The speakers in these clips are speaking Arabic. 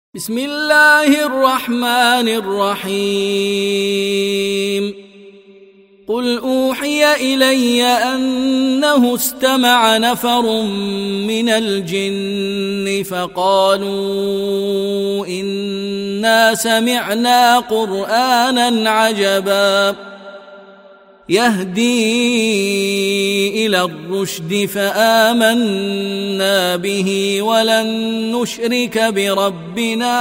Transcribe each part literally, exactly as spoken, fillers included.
بسم الله الرحمن الرحيم قل أوحي إلي أنه استمع نفر من الجن فقالوا إنا سمعنا قرآنا عجبا يهدي إلى الرشد فآمنا به ولن نشرك بربنا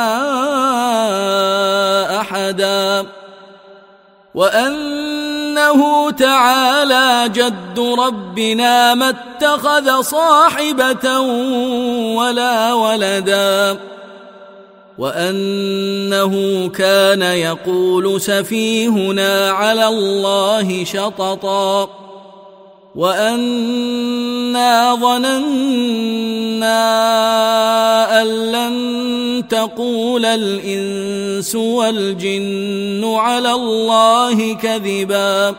أحدا وأنه تعالى جد ربنا ما اتخذ صاحبة ولا ولدا وأنه كان يقول سفيهنا على الله شططا وأنا ظننا أن لن تقول الإنس والجن على الله كذبا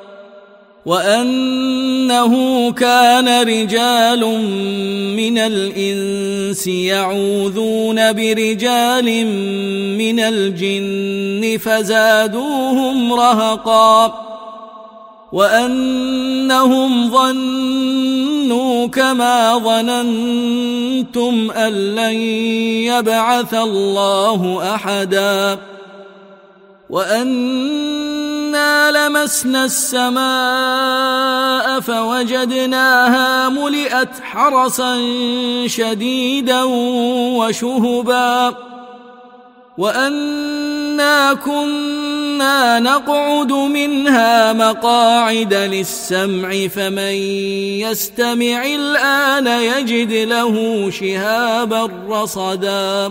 وأنه كان رجال من الإنس يعوذون برجال من الجن فزادوهم رهقا وأنهم ظنوا كما ظننتم أن لن يبعث الله أحدا وأنا لمسنا السماء فوجدناها ملئت حرسا شديدا وشهبا وأنا كنا نقعد منها مقاعد للسمع فمن يستمع الآن يجد له شهابا رصدا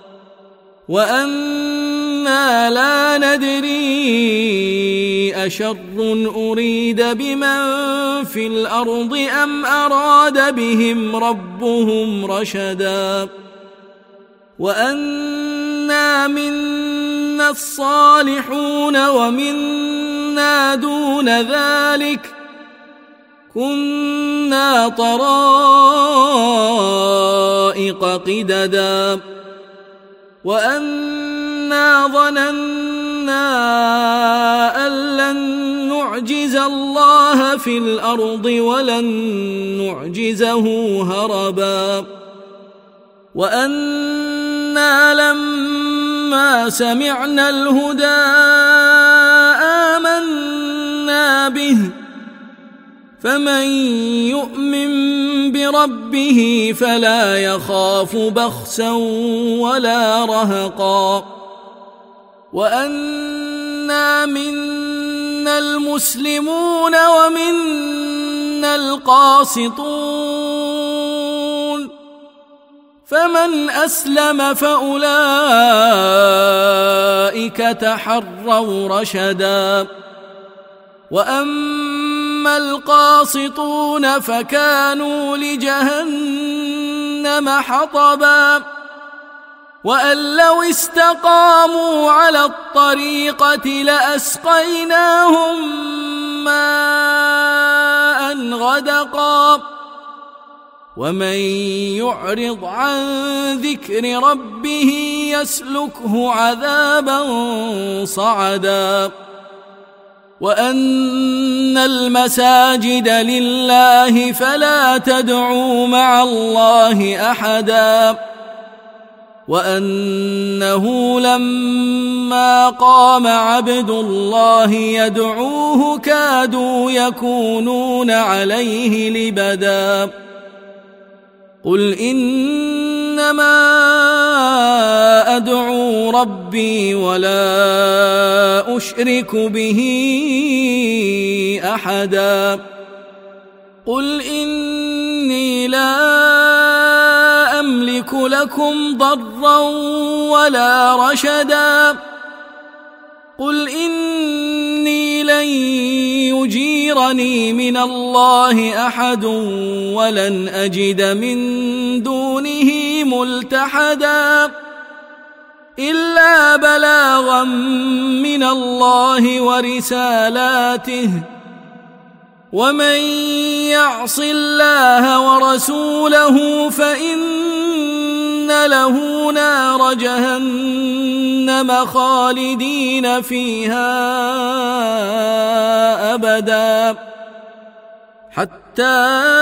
وأنا لا ندري أشر أريد بمن في الأرض أم أراد بهم ربهم رشدا وأنا منا الصالحون ومنا دون ذلك كنا طرائق قددا وأنا ظننا أن لن نعجز الله في الأرض ولن نعجزه هربا وأنا لما سمعنا الهدى آمنا به فمن يؤمن بربه فلا يخاف بخسا ولا رهقا وأنا منا المسلمون ومنا القاسطون فمن أسلم فأولئك تحروا رشدا وأما القاسطون فكانوا لجهنم حطبا وأن لو استقاموا على الطريقة لأسقيناهم ماء غدقا ومن يعرض عن ذكر ربه يسلكه عذابا صعدا وأن المساجد لله فلا تدعوا مع الله أحدا وأنه لما قام عبد الله يدعوه كادوا يكونون عليه لبدا قل إنما أدعو ربي ولا أشرك به أحدا قل إني لا أملك لكم ضرا ولا رشدا قل إني لن يجيرني من الله أحد ولن أجد من دونه ملتحدا إلا بلاغا من الله ورسالاته ومن يعص الله ورسوله فإن له نار جهنم خالدين فيها أبدا حتى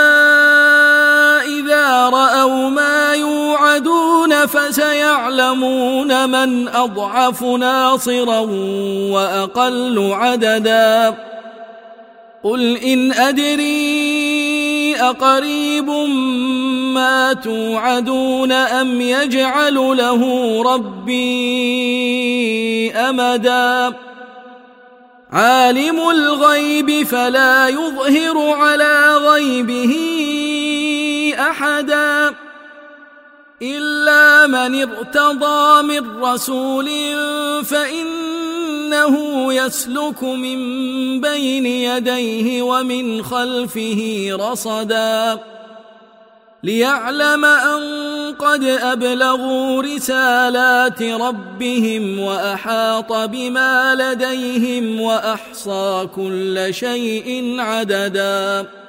إذا رأوا ما يوعدون فسيعلمون من أضعف ناصرا وأقل عددا قل إن أدري أقريب ما توعدون أم يجعل له ربي أمدا عالم الغيب فلا يظهر على غيبه أحدا إلا من ارتضى من رسول فإنه يسلك من بين يديه ومن خلفه رصدا ليعلم أن قد أبلغوا رسالات ربهم وأحاط بما لديهم وأحصى كل شيء عددا.